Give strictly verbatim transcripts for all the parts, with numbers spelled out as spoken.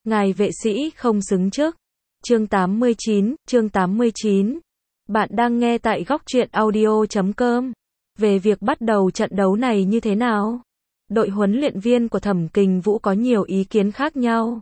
Ngài vệ sĩ không xứng trước. Chương tám mươi chín, chương tám mươi chín. Bạn đang nghe tại góc truyện audio chấm com. Về việc bắt đầu trận đấu này như thế nào? Đội huấn luyện viên của Thẩm Kình Vũ có nhiều ý kiến khác nhau.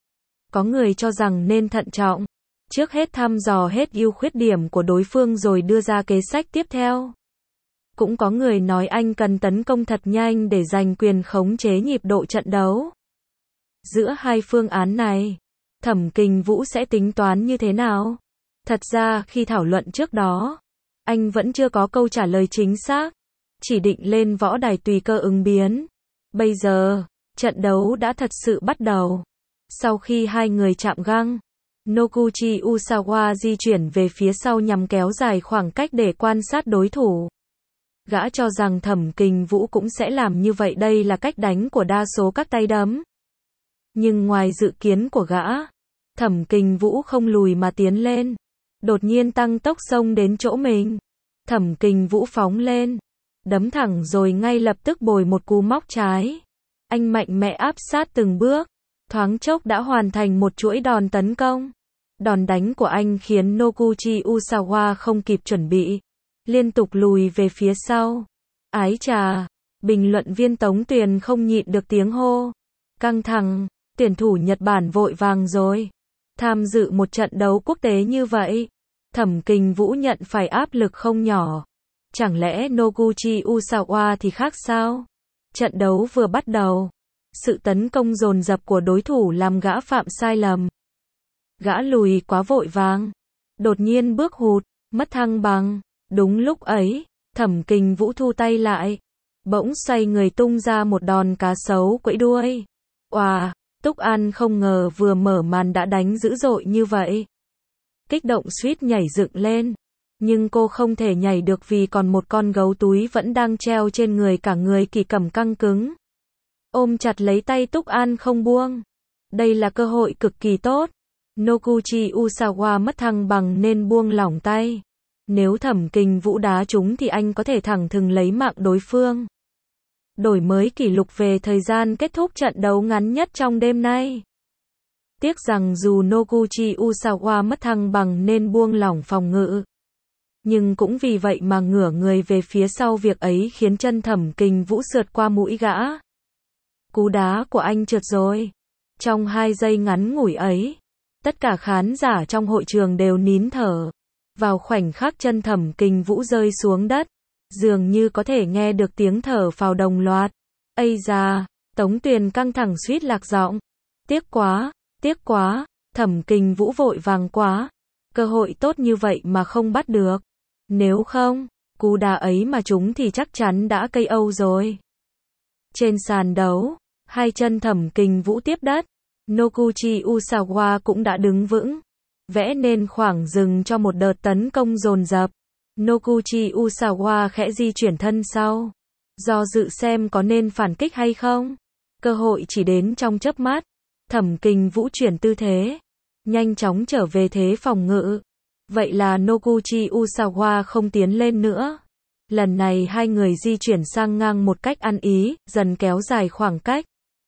Có người cho rằng nên thận trọng. Trước hết thăm dò hết ưu khuyết điểm của đối phương rồi đưa ra kế sách tiếp theo. Cũng có người nói anh cần tấn công thật nhanh để giành quyền khống chế nhịp độ trận đấu. Giữa hai phương án này, Thẩm Kình Vũ sẽ tính toán như thế nào? Thật ra khi thảo luận trước đó, anh vẫn chưa có câu trả lời chính xác, chỉ định lên võ đài tùy cơ ứng biến. Bây giờ, trận đấu đã thật sự bắt đầu. Sau khi hai người chạm găng, Noguchi Usawa di chuyển về phía sau nhằm kéo dài khoảng cách để quan sát đối thủ. Gã cho rằng Thẩm Kình Vũ cũng sẽ làm như vậy, đây là cách đánh của đa số các tay đấm. Nhưng ngoài dự kiến của gã, Thẩm Kình Vũ không lùi mà tiến lên. Đột nhiên tăng tốc xông đến chỗ mình. Thẩm Kình Vũ phóng lên, đấm thẳng rồi ngay lập tức bồi một cú móc trái. Anh mạnh mẽ áp sát từng bước, thoáng chốc đã hoàn thành một chuỗi đòn tấn công. Đòn đánh của anh khiến Noguchi Usawa không kịp chuẩn bị, liên tục lùi về phía sau. Ái chà, bình luận viên Tống Tuyền không nhịn được tiếng hô. Căng thẳng, tuyển thủ Nhật Bản vội vàng rồi. Tham dự một trận đấu quốc tế như vậy, Thẩm Kình Vũ nhận phải áp lực không nhỏ. Chẳng lẽ Noguchi Usawa thì khác sao? Trận đấu vừa bắt đầu, sự tấn công dồn dập của đối thủ làm gã phạm sai lầm. Gã lùi quá vội vàng, đột nhiên bước hụt, mất thăng bằng. Đúng lúc ấy, Thẩm Kình Vũ thu tay lại, bỗng xoay người tung ra một đòn cá sấu quẫy đuôi. Oà, Túc An không ngờ vừa mở màn đã đánh dữ dội như vậy. Kích động suýt nhảy dựng lên, nhưng cô không thể nhảy được vì còn một con gấu túi vẫn đang treo trên người, cả người Kỳ Cẩm căng cứng, ôm chặt lấy tay Túc An không buông. Đây là cơ hội cực kỳ tốt. Noguchi Usawa mất thăng bằng nên buông lỏng tay. Nếu Thẩm Kình Vũ đá trúng thì anh có thể thẳng thừng lấy mạng đối phương, đổi mới kỷ lục về thời gian kết thúc trận đấu ngắn nhất trong đêm nay. Tiếc rằng dù Noguchi Usawa mất thăng bằng nên buông lỏng phòng ngự, nhưng cũng vì vậy mà ngửa người về phía sau, việc ấy khiến chân Thẩm Kình Vũ sượt qua mũi gã. Cú đá của anh trượt rồi. Trong hai giây ngắn ngủi ấy, tất cả khán giả trong hội trường đều nín thở. Vào khoảnh khắc chân Thẩm Kình Vũ rơi xuống đất, dường như có thể nghe được tiếng thở phào đồng loạt. Ây da, Tống Tuyền căng thẳng suýt lạc giọng. Tiếc quá, tiếc quá, Thẩm Kình Vũ vội vàng quá. Cơ hội tốt như vậy mà không bắt được. Nếu không, cú đá ấy mà trúng thì chắc chắn đã ca o rồi. Trên sàn đấu, hai chân Thẩm Kình Vũ tiếp đất. Noguchi Usawa cũng đã đứng vững, vẽ nên khoảng dừng cho một đợt tấn công dồn dập. Noguchi Usawa khẽ di chuyển thân sau, do dự xem có nên phản kích hay không. Cơ hội chỉ đến trong chớp mắt. Thẩm Kình Vũ chuyển tư thế, nhanh chóng trở về thế phòng ngự. Vậy là Noguchi Usawa không tiến lên nữa. Lần này hai người di chuyển sang ngang một cách ăn ý, dần kéo dài khoảng cách.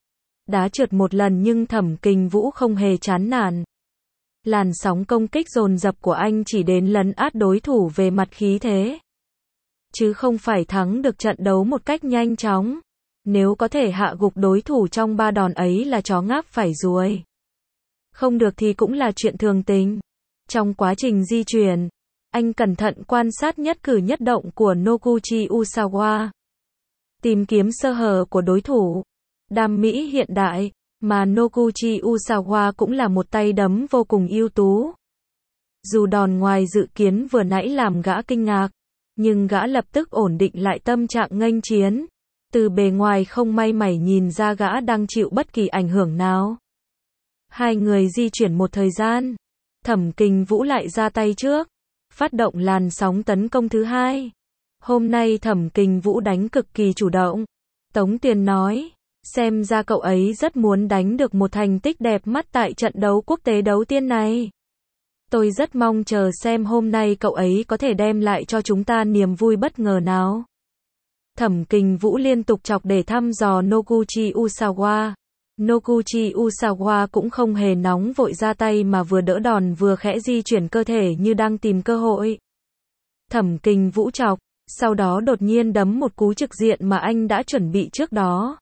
Đá trượt một lần nhưng Thẩm Kình Vũ không hề chán nản. Làn sóng công kích dồn dập của anh chỉ đến lấn át đối thủ về mặt khí thế, chứ không phải thắng được trận đấu một cách nhanh chóng. Nếu có thể hạ gục đối thủ trong ba đòn ấy là chó ngáp phải ruồi. Không được thì cũng là chuyện thường tình. Trong quá trình di chuyển, anh cẩn thận quan sát nhất cử nhất động của Noguchi Usawa, tìm kiếm sơ hở của đối thủ. Đam mỹ hiện đại, mà Noguchi Usawa cũng là một tay đấm vô cùng ưu tú. Dù đòn ngoài dự kiến vừa nãy làm gã kinh ngạc, nhưng gã lập tức ổn định lại tâm trạng nghênh chiến. Từ bề ngoài không may mảy nhìn ra gã đang chịu bất kỳ ảnh hưởng nào. Hai người di chuyển một thời gian, Thẩm Kình Vũ lại ra tay trước, phát động làn sóng tấn công thứ hai. Hôm nay Thẩm Kình Vũ đánh cực kỳ chủ động. Tống Tuyền nói, xem ra cậu ấy rất muốn đánh được một thành tích đẹp mắt tại trận đấu quốc tế đầu tiên này. Tôi rất mong chờ xem hôm nay cậu ấy có thể đem lại cho chúng ta niềm vui bất ngờ nào. Thẩm Kình Vũ liên tục chọc để thăm dò Noguchi Usawa. Noguchi Usawa cũng không hề nóng vội ra tay mà vừa đỡ đòn vừa khẽ di chuyển cơ thể như đang tìm cơ hội. Thẩm Kình Vũ chọc, sau đó đột nhiên đấm một cú trực diện mà anh đã chuẩn bị trước đó.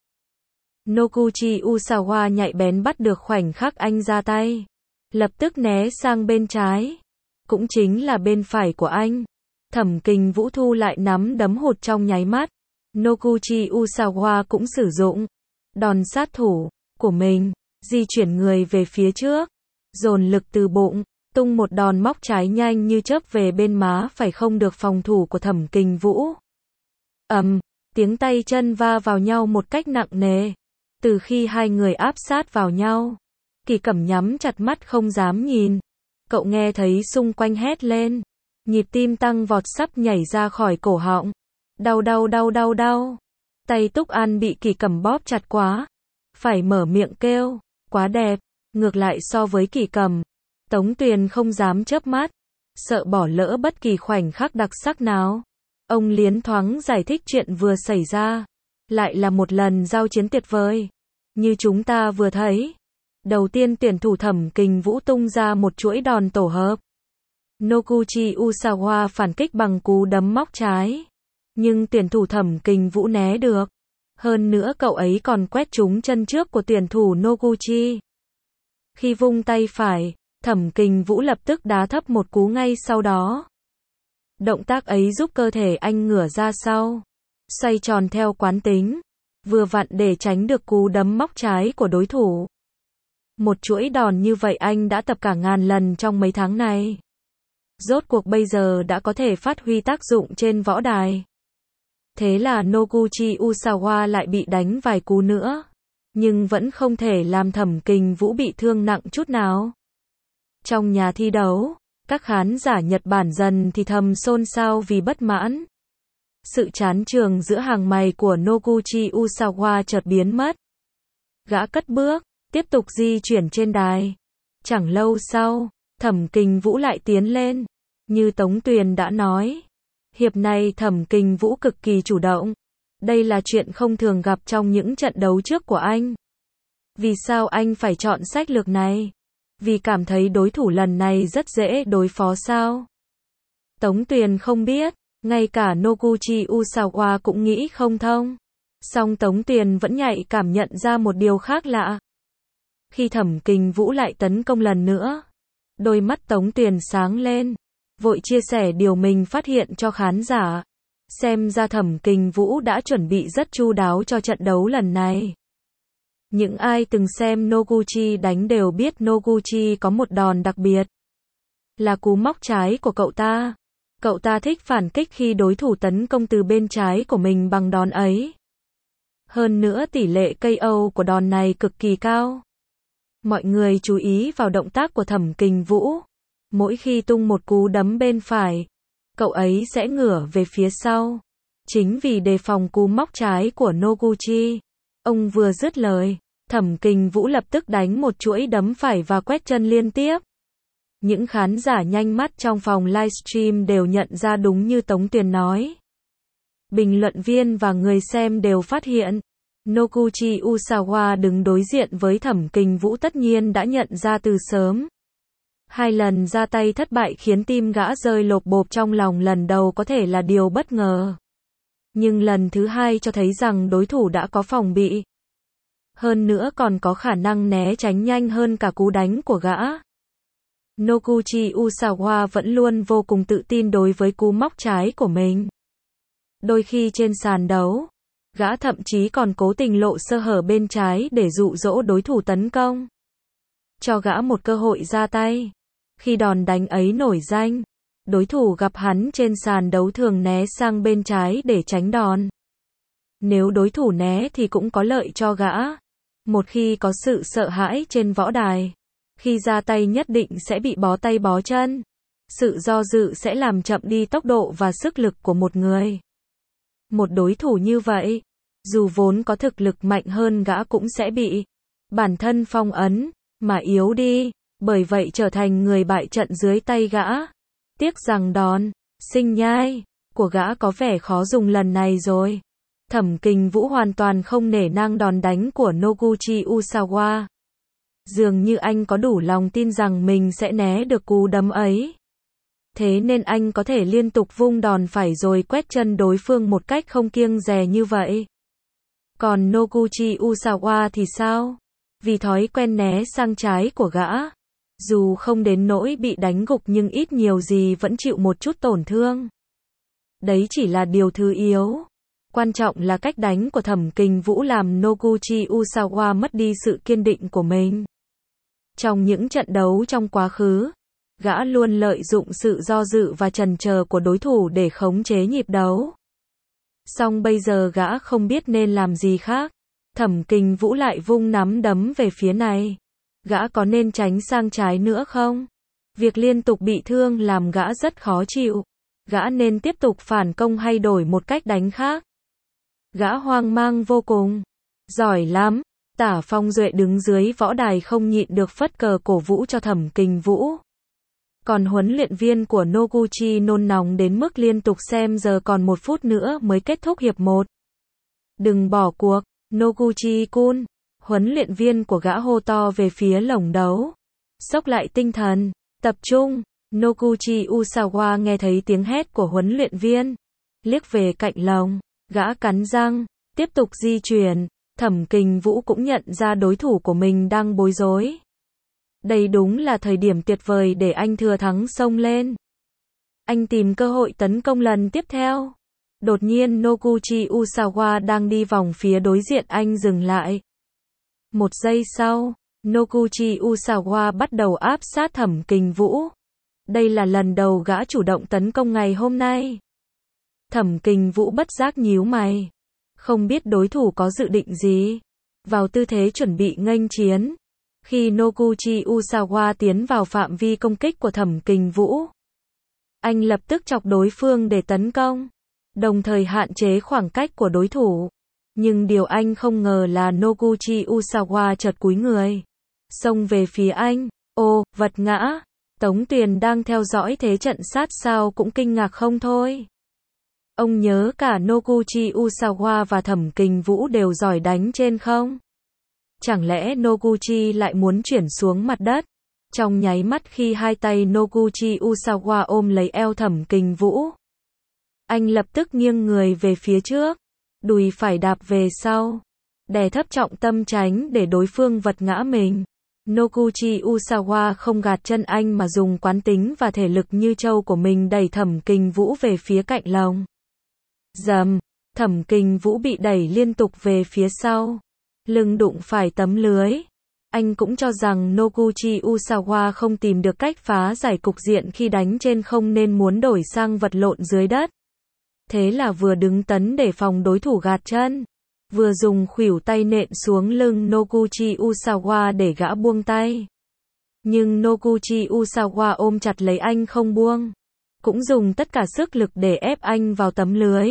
Noguchi Usawa nhạy bén bắt được khoảnh khắc anh ra tay, lập tức né sang bên trái, cũng chính là bên phải của anh. Thẩm Kình Vũ thu lại nắm đấm hụt trong nháy mắt. Noguchi Usawa cũng sử dụng đòn sát thủ của mình, di chuyển người về phía trước, dồn lực từ bụng, tung một đòn móc trái nhanh như chớp về bên má phải không được phòng thủ của Thẩm Kình Vũ. Ầm, tiếng tay chân va vào nhau một cách nặng nề. Từ khi hai người áp sát vào nhau, Kỳ Cẩm nhắm chặt mắt không dám nhìn. Cậu nghe thấy xung quanh hét lên, nhịp tim tăng vọt sắp nhảy ra khỏi cổ họng. Đau đau đau đau đau. Tay Túc An bị Kỳ Cẩm bóp chặt quá, phải mở miệng kêu, quá đẹp. Ngược lại so với Kỳ Cẩm, Tống Tuyền không dám chớp mắt, sợ bỏ lỡ bất kỳ khoảnh khắc đặc sắc nào. Ông liến thoáng giải thích chuyện vừa xảy ra, lại là một lần giao chiến tuyệt vời, như chúng ta vừa thấy. Đầu tiên tuyển thủ Thẩm Kình Vũ tung ra một chuỗi đòn tổ hợp. Noguchi Usawa phản kích bằng cú đấm móc trái, nhưng tuyển thủ Thẩm Kình Vũ né được. Hơn nữa cậu ấy còn quét trúng chân trước của tuyển thủ Noguchi. Khi vung tay phải, Thẩm Kình Vũ lập tức đá thấp một cú ngay sau đó. Động tác ấy giúp cơ thể anh ngửa ra sau, xoay tròn theo quán tính, vừa vặn để tránh được cú đấm móc trái của đối thủ. Một chuỗi đòn như vậy anh đã tập cả ngàn lần trong mấy tháng này. Rốt cuộc bây giờ đã có thể phát huy tác dụng trên võ đài. Thế là Noguchi Usawa lại bị đánh vài cú nữa, nhưng vẫn không thể làm Thẩm Kình Vũ bị thương nặng chút nào. Trong nhà thi đấu, các khán giả Nhật Bản dần thì thầm xôn xao vì bất mãn. Sự chán chường giữa hàng mày của Noguchi Usawa chợt biến mất. Gã cất bước, tiếp tục di chuyển trên đài. Chẳng lâu sau, Thẩm Kình Vũ lại tiến lên. Như Tống Tuyền đã nói, hiệp này Thẩm Kình Vũ cực kỳ chủ động. Đây là chuyện không thường gặp trong những trận đấu trước của anh. Vì sao anh phải chọn sách lược này? Vì cảm thấy đối thủ lần này rất dễ đối phó sao? Tống Tuyền không biết, ngay cả Noguchi Usawa cũng nghĩ không thông. Song Tống Tuyền vẫn nhạy cảm nhận ra một điều khác lạ. Khi Thẩm Kình Vũ lại tấn công lần nữa, đôi mắt Tống Tuyền sáng lên, vội chia sẻ điều mình phát hiện cho khán giả. Xem ra Thẩm Kình Vũ đã chuẩn bị rất chu đáo cho trận đấu lần này. Những ai từng xem Noguchi đánh đều biết Noguchi có một đòn đặc biệt, là cú móc trái của cậu ta. Cậu ta thích phản kích khi đối thủ tấn công từ bên trái của mình bằng đòn ấy. Hơn nữa tỷ lệ ca o của đòn này cực kỳ cao. Mọi người chú ý vào động tác của Thẩm Kình Vũ. Mỗi khi tung một cú đấm bên phải, cậu ấy sẽ ngửa về phía sau. Chính vì đề phòng cú móc trái của Noguchi. Ông vừa dứt lời, Thẩm Kình Vũ lập tức đánh một chuỗi đấm phải và quét chân liên tiếp. Những khán giả nhanh mắt trong phòng livestream đều nhận ra đúng như Tống Tuyền nói. Bình luận viên và người xem đều phát hiện, Noguchi Usawa đứng đối diện với Thẩm Kình Vũ tất nhiên đã nhận ra từ sớm. Hai lần ra tay thất bại khiến tim gã rơi lộp bộp trong lòng lần đầu có thể là điều bất ngờ. Nhưng lần thứ hai cho thấy rằng đối thủ đã có phòng bị. Hơn nữa còn có khả năng né tránh nhanh hơn cả cú đánh của gã. Noguchi Usawa vẫn luôn vô cùng tự tin đối với cú móc trái của mình. Đôi khi trên sàn đấu, gã thậm chí còn cố tình lộ sơ hở bên trái để dụ dỗ đối thủ tấn công. Cho gã một cơ hội ra tay. Khi đòn đánh ấy nổi danh, đối thủ gặp hắn trên sàn đấu thường né sang bên trái để tránh đòn. Nếu đối thủ né thì cũng có lợi cho gã. Một khi có sự sợ hãi trên võ đài, khi ra tay nhất định sẽ bị bó tay bó chân. Sự do dự sẽ làm chậm đi tốc độ và sức lực của một người. Một đối thủ như vậy, dù vốn có thực lực mạnh hơn gã cũng sẽ bị bản thân phong ấn, mà yếu đi, bởi vậy trở thành người bại trận dưới tay gã. Tiếc rằng đòn sinh nhai của gã có vẻ khó dùng lần này rồi. Thẩm Kình Vũ hoàn toàn không nể nang đòn đánh của Noguchi Usawa. Dường như anh có đủ lòng tin rằng mình sẽ né được cú đấm ấy. Thế nên anh có thể liên tục vung đòn phải rồi quét chân đối phương một cách không kiêng dè như vậy. Còn Noguchi Usawa thì sao? Vì thói quen né sang trái của gã, dù không đến nỗi bị đánh gục nhưng ít nhiều gì vẫn chịu một chút tổn thương. Đấy chỉ là điều thứ yếu. Quan trọng là cách đánh của Thẩm Kình Vũ làm Noguchi Usawa mất đi sự kiên định của mình. Trong những trận đấu trong quá khứ, gã luôn lợi dụng sự do dự và chần chờ của đối thủ để khống chế nhịp đấu. Song bây giờ gã không biết nên làm gì khác. Thẩm Kình Vũ lại vung nắm đấm về phía này. Gã có nên tránh sang trái nữa không? Việc liên tục bị thương làm gã rất khó chịu. Gã nên tiếp tục phản công hay đổi một cách đánh khác? Gã hoang mang vô cùng. Giỏi lắm. Tả Phong Duệ đứng dưới võ đài không nhịn được phất cờ cổ vũ cho Thẩm Kình Vũ. Còn huấn luyện viên của Noguchi nôn nóng đến mức liên tục xem giờ còn một phút nữa mới kết thúc hiệp một. Đừng bỏ cuộc, Noguchi-kun. Huấn luyện viên của gã hô to về phía lồng đấu. Xốc lại tinh thần, tập trung. Noguchi Usawa nghe thấy tiếng hét của huấn luyện viên. Liếc về cạnh lồng, gã cắn răng, tiếp tục di chuyển. Thẩm Kình Vũ cũng nhận ra đối thủ của mình đang bối rối. Đây đúng là thời điểm tuyệt vời để anh thừa thắng xông lên. Anh tìm cơ hội tấn công lần tiếp theo. Đột nhiên Noguchi Usawa đang đi vòng phía đối diện anh dừng lại. Một giây sau, Noguchi Usawa bắt đầu áp sát Thẩm Kình Vũ. Đây là lần đầu gã chủ động tấn công ngày hôm nay. Thẩm Kình Vũ bất giác nhíu mày. Không biết đối thủ có dự định gì. Vào tư thế chuẩn bị nghênh chiến. Khi Noguchi Usawa tiến vào phạm vi công kích của Thẩm Kình Vũ, anh lập tức chọc đối phương để tấn công, đồng thời hạn chế khoảng cách của đối thủ. Nhưng điều anh không ngờ là Noguchi Usawa chợt cúi người, xông về phía anh. Ô, vật ngã. Tống Tuyền đang theo dõi thế trận sát sao cũng kinh ngạc không thôi. Ông nhớ cả Noguchi Usawa và Thẩm Kình Vũ đều giỏi đánh trên không? Chẳng lẽ Noguchi lại muốn chuyển xuống mặt đất? Trong nháy mắt khi hai tay Noguchi Usawa ôm lấy eo Thẩm Kình Vũ, anh lập tức nghiêng người về phía trước, đùi phải đạp về sau, đè thấp trọng tâm tránh để đối phương vật ngã mình. Noguchi Usawa không gạt chân anh mà dùng quán tính và thể lực như trâu của mình đẩy Thẩm Kình Vũ về phía cạnh lồng. Dầm, Thẩm Kình Vũ bị đẩy liên tục về phía sau. Lưng đụng phải tấm lưới. Anh cũng cho rằng Noguchi Usawa không tìm được cách phá giải cục diện khi đánh trên không nên muốn đổi sang vật lộn dưới đất. Thế là vừa đứng tấn để phòng đối thủ gạt chân, vừa dùng khuỷu tay nện xuống lưng Noguchi Usawa để gã buông tay. Nhưng Noguchi Usawa ôm chặt lấy anh không buông, cũng dùng tất cả sức lực để ép anh vào tấm lưới.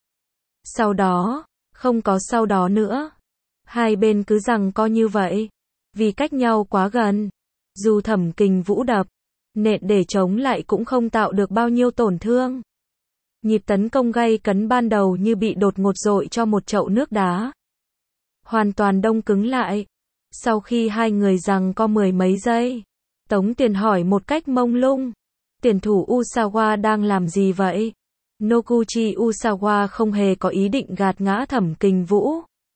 Sau đó, không có sau đó nữa. Hai bên cứ giằng co như vậy, vì cách nhau quá gần. Dù Thẩm Kình Vũ đập, nện để chống lại cũng không tạo được bao nhiêu tổn thương. Nhịp tấn công gay cấn ban đầu như bị đột ngột dội cho một chậu nước đá. Hoàn toàn đông cứng lại. Sau khi hai người giằng co mười mấy giây, Tống Tuyền hỏi một cách mông lung. Tuyển thủ Usawa đang làm gì vậy? Noguchi Usawa không hề có ý định gạt ngã Thẩm Kình Vũ.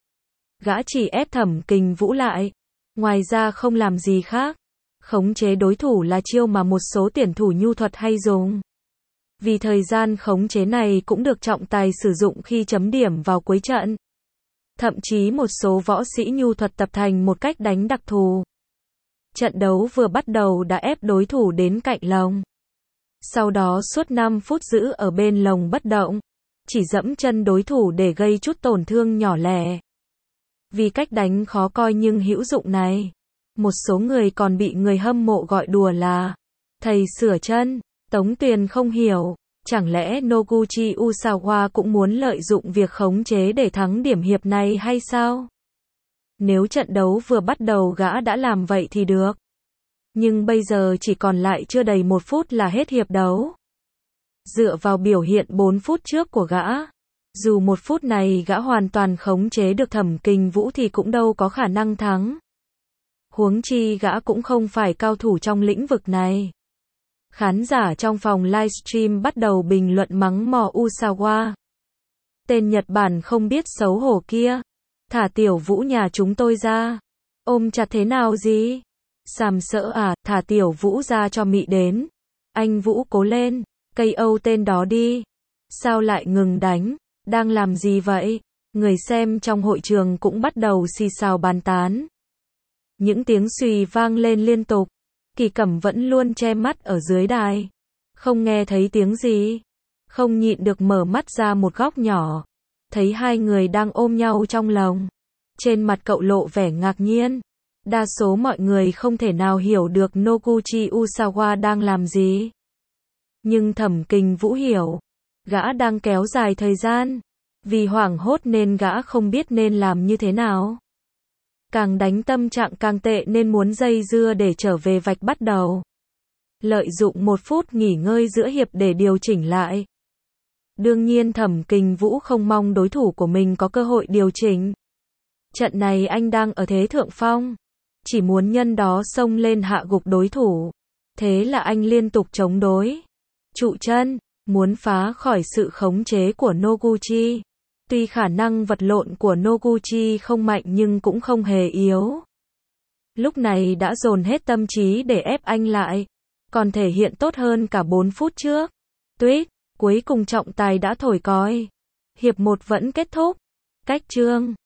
Gã chỉ ép Thẩm Kình Vũ lại. Ngoài ra không làm gì khác. Khống chế đối thủ là chiêu mà một số tuyển thủ nhu thuật hay dùng. Vì thời gian khống chế này cũng được trọng tài sử dụng khi chấm điểm vào cuối trận. Thậm chí một số võ sĩ nhu thuật tập thành một cách đánh đặc thù. Trận đấu vừa bắt đầu đã ép đối thủ đến cạnh lồng. Sau đó suốt năm phút giữ ở bên lồng bất động. Chỉ dẫm chân đối thủ để gây chút tổn thương nhỏ lẻ. Vì cách đánh khó coi nhưng hữu dụng này, một số người còn bị người hâm mộ gọi đùa là thầy sửa chân. Tống Tuyền không hiểu, chẳng lẽ Noguchi Usawa cũng muốn lợi dụng việc khống chế để thắng điểm hiệp này hay sao? Nếu trận đấu vừa bắt đầu gã đã làm vậy thì được. Nhưng bây giờ chỉ còn lại chưa đầy một phút là hết hiệp đấu. Dựa vào biểu hiện bốn phút trước của gã, Dù một phút này gã hoàn toàn khống chế được Thẩm Kình Vũ thì cũng đâu có khả năng thắng. Huống chi gã cũng không phải cao thủ trong lĩnh vực này. Khán giả trong phòng livestream bắt đầu bình luận mắng mỏ Usawa. Tên Nhật Bản không biết xấu hổ kia. Thả Tiểu Vũ nhà chúng tôi ra. Ôm chặt thế nào gì? Sàm sỡ à, thả Tiểu Vũ ra cho mị đến. Anh Vũ cố lên, cây âu tên đó đi. Sao lại ngừng đánh? Đang làm gì vậy? Người xem trong hội trường cũng bắt đầu xì xào bàn tán. Những tiếng xùy vang lên liên tục. Kỳ Cẩm vẫn luôn che mắt ở dưới đài. Không nghe thấy tiếng gì. Không nhịn được mở mắt ra một góc nhỏ. Thấy hai người đang ôm nhau trong lòng. Trên mặt cậu lộ vẻ ngạc nhiên. Đa số mọi người không thể nào hiểu được Noguchi Usawa đang làm gì. Nhưng Thẩm Kình Vũ hiểu. Gã đang kéo dài thời gian. Vì hoảng hốt nên gã không biết nên làm như thế nào. Càng đánh tâm trạng càng tệ nên muốn dây dưa để trở về vạch bắt đầu. Lợi dụng một phút nghỉ ngơi giữa hiệp để điều chỉnh lại. Đương nhiên Thẩm Kình Vũ không mong đối thủ của mình có cơ hội điều chỉnh. Trận này anh đang ở thế thượng phong. Chỉ muốn nhân đó xông lên hạ gục đối thủ. Thế là anh liên tục chống đối. Trụ chân, muốn phá khỏi sự khống chế của Noguchi. Tuy khả năng vật lộn của Noguchi không mạnh nhưng cũng không hề yếu. Lúc này đã dồn hết tâm trí để ép anh lại. Còn thể hiện tốt hơn cả bốn phút trước. Tuyết, cuối cùng trọng tài đã thổi còi. Hiệp một vẫn kết thúc. Cách chương.